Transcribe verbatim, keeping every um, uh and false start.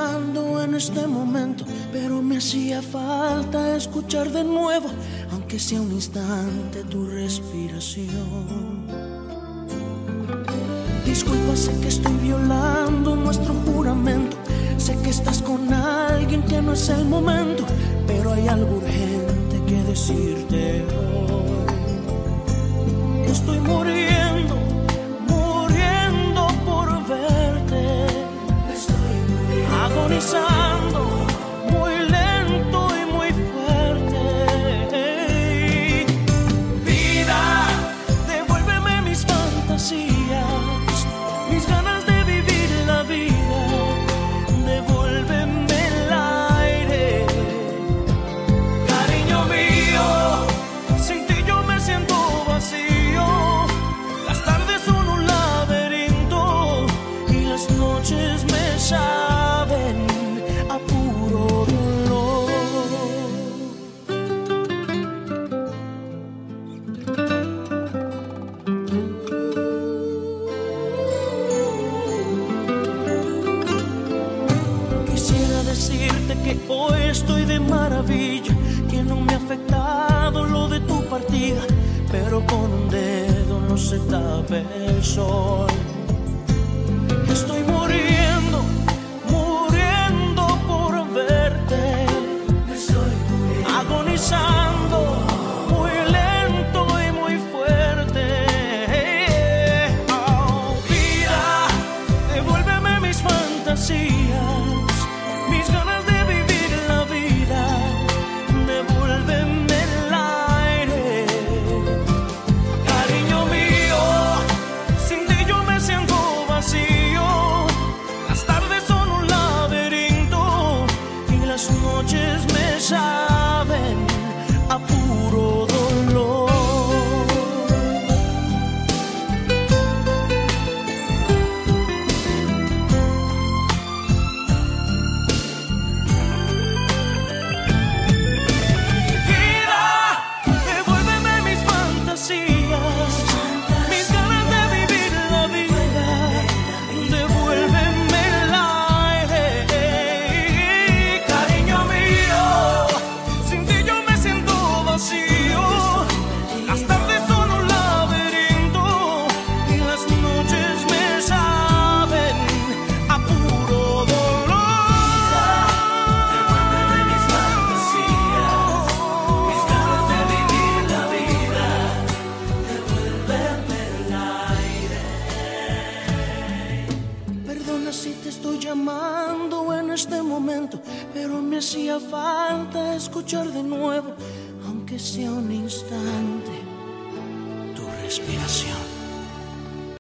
llamando en este momento, pero me hacía falta escuchar de nuevo, aunque sea un instante, tu respiración. Disculpa, sé que estoy violando nuestro juramento, sé que estás con alguien que no es el momento, pero hay algo urgente que decirte hoy. Estoy muriendo, muriendo por verte. Estoy muriendo, agonizando, muy lento y muy fuerte. Vida, devuélveme mis fantasías, mis ganas de vivir la vida. Devuélveme el aire, cariño mío. Sin ti yo me siento vacío. Las tardes son un laberinto y las noches me saben a puro dolor. Quisiera decirte que hoy estoy de maravilla, que no me ha afectado lo de tu partida, pero con un dedo no se tapa el sol. Estoy muriendo, muriendo por verte. Estoy muriendo, agonizando, muy lento y muy fuerte. Oh, vida, devuélveme mis fantasías, mis ganas de vivir la vida. Devuélveme el aire, cariño mío. Sin ti yo me siento vacío. Las tardes son un laberinto y las noches me saben a puro dolor. Si te estoy llamando en este momento, pero me hacía falta escuchar de nuevo, aunque sea un instante, tu respiración.